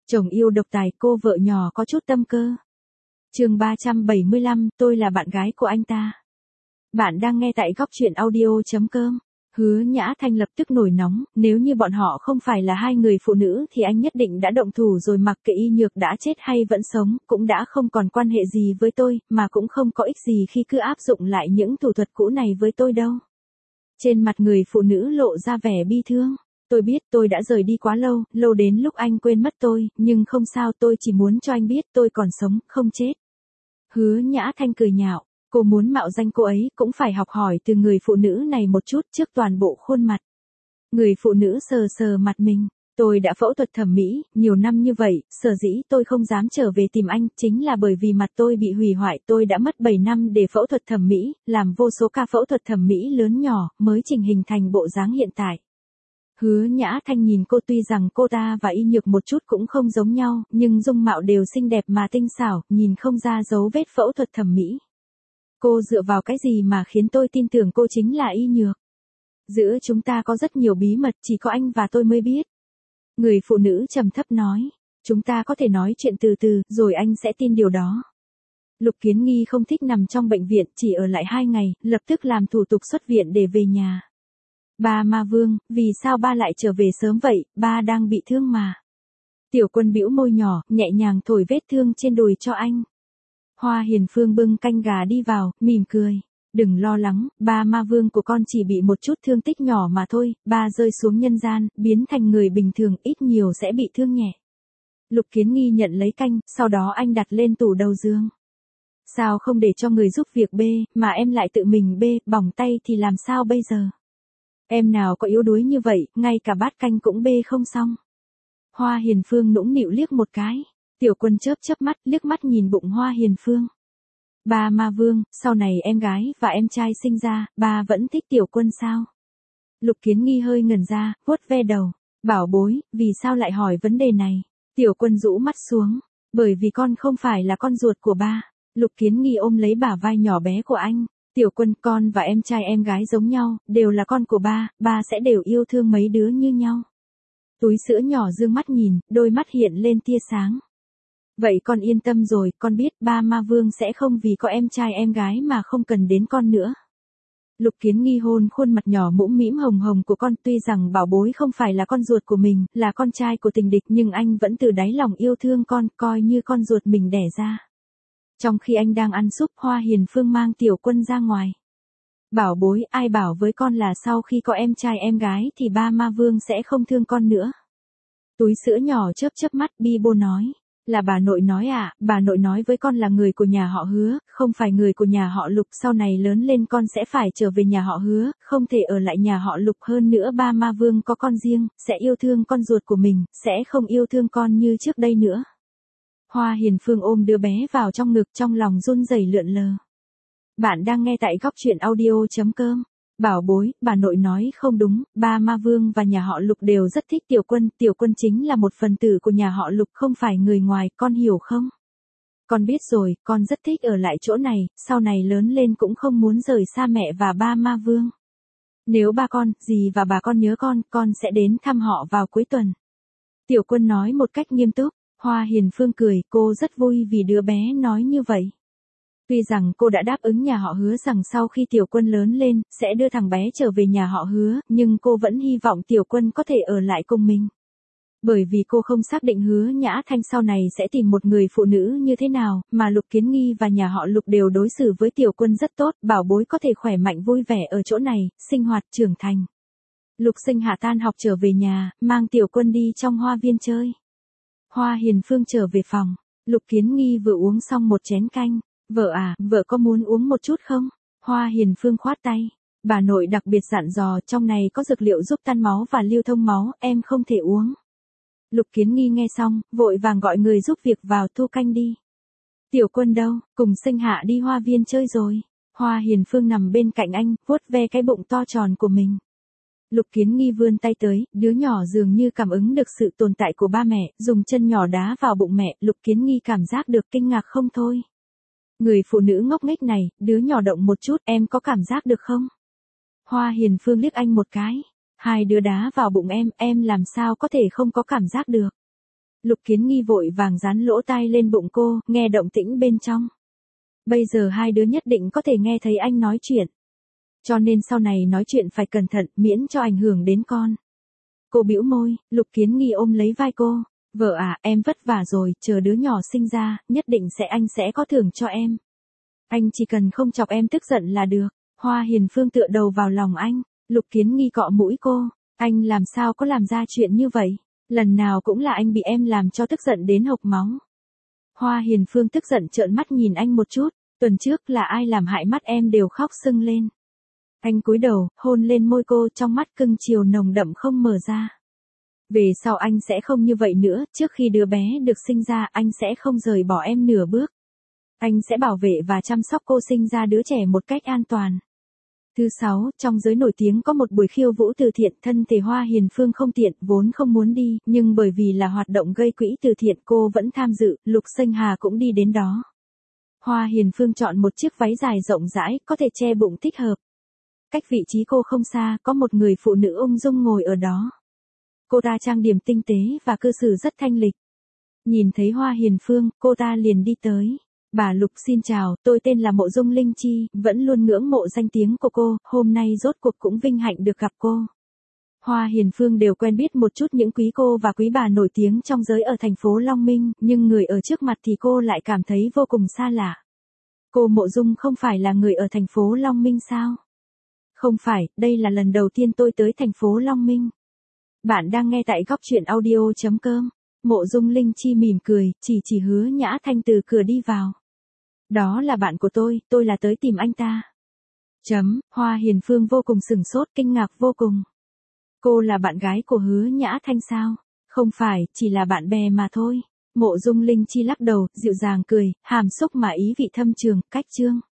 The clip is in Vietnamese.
Chồng yêu độc tài, cô vợ nhỏ có chút tâm cơ. Chương 375, tôi là bạn gái của anh ta. Bạn đang nghe tại góc truyện audio.com. Hứa Nhã Thanh lập tức nổi nóng, nếu như bọn họ không phải là hai người phụ nữ thì anh nhất định đã động thủ rồi, mặc kệ Y Nhược đã chết hay vẫn sống, cũng đã không còn quan hệ gì với tôi, mà cũng không có ích gì khi cứ áp dụng lại những thủ thuật cũ này với tôi đâu. Trên mặt người phụ nữ lộ ra vẻ bi thương. Tôi biết tôi đã rời đi quá lâu, lâu đến lúc anh quên mất tôi, nhưng không sao, tôi chỉ muốn cho anh biết tôi còn sống, không chết. Hứa Nhã Thanh cười nhạo, cô muốn mạo danh cô ấy cũng phải học hỏi từ người phụ nữ này một chút trước toàn bộ khuôn mặt. Người phụ nữ sờ sờ mặt mình, tôi đã phẫu thuật thẩm mỹ, nhiều năm như vậy, sở dĩ tôi không dám trở về tìm anh, chính là bởi vì mặt tôi bị hủy hoại, tôi đã mất 7 năm để phẫu thuật thẩm mỹ, làm vô số ca phẫu thuật thẩm mỹ lớn nhỏ, mới chỉnh hình thành bộ dáng hiện tại. Hứa Nhã Thanh nhìn cô, tuy rằng cô ta và Y Nhược một chút cũng không giống nhau, nhưng dung mạo đều xinh đẹp mà tinh xảo, nhìn không ra dấu vết phẫu thuật thẩm mỹ. Cô dựa vào cái gì mà khiến tôi tin tưởng cô chính là Y Nhược? Giữa chúng ta có rất nhiều bí mật, chỉ có anh và tôi mới biết. Người phụ nữ trầm thấp nói, chúng ta có thể nói chuyện từ từ, rồi anh sẽ tin điều đó. Lục Kiến Nghi không thích nằm trong bệnh viện, chỉ ở lại 2 ngày, lập tức làm thủ tục xuất viện để về nhà. Ba Ma Vương, vì sao ba lại trở về sớm vậy, ba đang bị thương mà. Tiểu Quân bĩu môi nhỏ, nhẹ nhàng thổi vết thương trên đùi cho anh. Hoa Hiền Phương bưng canh gà đi vào, mỉm cười. Đừng lo lắng, ba Ma Vương của con chỉ bị một chút thương tích nhỏ mà thôi, ba rơi xuống nhân gian, biến thành người bình thường, ít nhiều sẽ bị thương nhẹ. Lục Kiến Nghi nhận lấy canh, sau đó anh đặt lên tủ đầu giường. Sao không để cho người giúp việc bê, mà em lại tự mình bê, bỏng tay thì làm sao bây giờ? Em nào có yếu đuối như vậy, ngay cả bát canh cũng bê không xong. Hoa Hiền Phương nũng nịu liếc một cái. Tiểu Quân chớp mắt, liếc mắt nhìn bụng Hoa Hiền Phương. Ba Ma Vương, sau này em gái và em trai sinh ra, ba vẫn thích Tiểu Quân sao? Lục Kiến Nghi hơi ngẩn ra, vuốt ve đầu. Bảo bối, vì sao lại hỏi vấn đề này? Tiểu Quân rũ mắt xuống. Bởi vì con không phải là con ruột của ba. Lục Kiến Nghi ôm lấy bả vai nhỏ bé của anh. Tiểu Quân, con và em trai em gái giống nhau, đều là con của ba, ba sẽ đều yêu thương mấy đứa như nhau. Túi sữa nhỏ dương mắt nhìn, đôi mắt hiện lên tia sáng. Vậy con yên tâm rồi, con biết ba Ma Vương sẽ không vì có em trai em gái mà không cần đến con nữa. Lục Kiến Nghi hôn khuôn mặt nhỏ mũm mĩm hồng hồng của con, tuy rằng bảo bối không phải là con ruột của mình, là con trai của tình địch, nhưng anh vẫn từ đáy lòng yêu thương con, coi như con ruột mình đẻ ra. Trong khi anh đang ăn súp, Hoa Hiền Phương mang Tiểu Quân ra ngoài. Bảo bối, ai bảo với con là sau khi có em trai em gái thì ba Ma Vương sẽ không thương con nữa. Túi sữa nhỏ chớp mắt, bi bô nói. Là bà nội nói à, bà nội nói với con là người của nhà họ Hứa, không phải người của nhà họ Lục, sau này lớn lên con sẽ phải trở về nhà họ Hứa, không thể ở lại nhà họ Lục, hơn nữa ba Ma Vương có con riêng, sẽ yêu thương con ruột của mình, sẽ không yêu thương con như trước đây nữa. Hoa Hiền Phương ôm đứa bé vào trong ngực, trong lòng run rẩy lượn lờ. Bạn đang nghe tại góc truyện audio.com. Bảo bối, bà nội nói không đúng, ba Ma Vương và nhà họ Lục đều rất thích Tiểu Quân, Tiểu Quân chính là một phần tử của nhà họ Lục, không phải người ngoài, con hiểu không? Con biết rồi, con rất thích ở lại chỗ này, sau này lớn lên cũng không muốn rời xa mẹ và ba Ma Vương. Nếu ba con, dì và bà con nhớ con sẽ đến thăm họ vào cuối tuần. Tiểu Quân nói một cách nghiêm túc. Hoa Hiền Phương cười, cô rất vui vì đứa bé nói như vậy. Tuy rằng cô đã đáp ứng nhà họ Hứa rằng sau khi Tiểu Quân lớn lên, sẽ đưa thằng bé trở về nhà họ Hứa, nhưng cô vẫn hy vọng Tiểu Quân có thể ở lại cùng mình. Bởi vì cô không xác định Hứa Nhã Thanh sau này sẽ tìm một người phụ nữ như thế nào, mà Lục Kiến Nghi và nhà họ Lục đều đối xử với Tiểu Quân rất tốt, bảo bối có thể khỏe mạnh vui vẻ ở chỗ này, sinh hoạt trưởng thành. Lục Sinh hạ tan học trở về nhà, mang Tiểu Quân đi trong hoa viên chơi. Hoa Hiền Phương trở về phòng, Lục Kiến Nghi vừa uống xong một chén canh. Vợ à, vợ có muốn uống một chút không? Hoa Hiền Phương khoát tay. Bà nội đặc biệt dặn dò trong này có dược liệu giúp tan máu và lưu thông máu, em không thể uống. Lục Kiến Nghi nghe xong, vội vàng gọi người giúp việc vào thu canh đi. Tiểu Quân đâu, cùng Sinh Hạ đi hoa viên chơi rồi. Hoa Hiền Phương nằm bên cạnh anh, vuốt ve cái bụng to tròn của mình. Lục Kiến Nghi vươn tay tới, đứa nhỏ dường như cảm ứng được sự tồn tại của ba mẹ, dùng chân nhỏ đá vào bụng mẹ, Lục Kiến Nghi cảm giác được kinh ngạc không thôi. Người phụ nữ ngốc nghếch này, đứa nhỏ động một chút, em có cảm giác được không? Hoa Hiền Phương liếc anh một cái. Hai đứa đá vào bụng em làm sao có thể không có cảm giác được? Lục Kiến Nghi vội vàng dán lỗ tai lên bụng cô, nghe động tĩnh bên trong. Bây giờ hai đứa nhất định có thể nghe thấy anh nói chuyện. Cho nên sau này nói chuyện phải cẩn thận, miễn cho ảnh hưởng đến con. Cô bĩu môi, Lục Kiến Nghi ôm lấy vai cô. Vợ à, em vất vả rồi, chờ đứa nhỏ sinh ra, nhất định anh sẽ có thưởng cho em. Anh chỉ cần không chọc em tức giận là được. Hoa Hiền Phương tựa đầu vào lòng anh. Lục Kiến Nghi cọ mũi cô. Anh làm sao có làm ra chuyện như vậy? Lần nào cũng là anh bị em làm cho tức giận đến hộc máu. Hoa Hiền Phương tức giận trợn mắt nhìn anh một chút. Tuần trước là ai làm hại mắt em đều khóc sưng lên. Anh cúi đầu, hôn lên môi cô, trong mắt cưng chiều nồng đậm không mở ra. Về sau anh sẽ không như vậy nữa, trước khi đứa bé được sinh ra anh sẽ không rời bỏ em nửa bước. Anh sẽ bảo vệ và chăm sóc cô sinh ra đứa trẻ một cách an toàn. Thứ 6, trong giới nổi tiếng có một buổi khiêu vũ từ thiện, thân thể Hoa Hiền Phương không tiện, vốn không muốn đi, nhưng bởi vì là hoạt động gây quỹ từ thiện cô vẫn tham dự, Lục Sinh Hà cũng đi đến đó. Hoa Hiền Phương chọn một chiếc váy dài rộng rãi, có thể che bụng thích hợp. Cách vị trí cô không xa, có một người phụ nữ ung dung ngồi ở đó. Cô ta trang điểm tinh tế và cư xử rất thanh lịch. Nhìn thấy Hoa Hiền Phương, cô ta liền đi tới. Bà Lục xin chào, tôi tên là Mộ Dung Linh Chi, vẫn luôn ngưỡng mộ danh tiếng của cô, hôm nay rốt cuộc cũng vinh hạnh được gặp cô. Hoa Hiền Phương đều quen biết một chút những quý cô và quý bà nổi tiếng trong giới ở thành phố Long Minh, nhưng người ở trước mặt thì cô lại cảm thấy vô cùng xa lạ. Cô Mộ Dung không phải là người ở thành phố Long Minh sao? Không phải, đây là lần đầu tiên tôi tới thành phố Long Minh. Bạn đang nghe tại góc truyện audio.com. Mộ Dung Linh Chi mỉm cười, chỉ Hứa Nhã Thanh từ cửa đi vào. Đó là bạn của tôi là tới tìm anh ta. Hoa Hiền Phương vô cùng sửng sốt, kinh ngạc vô cùng. Cô là bạn gái của Hứa Nhã Thanh sao? Không phải, chỉ là bạn bè mà thôi. Mộ Dung Linh Chi lắc đầu, dịu dàng cười, hàm xúc mà ý vị thâm trường, cách chương.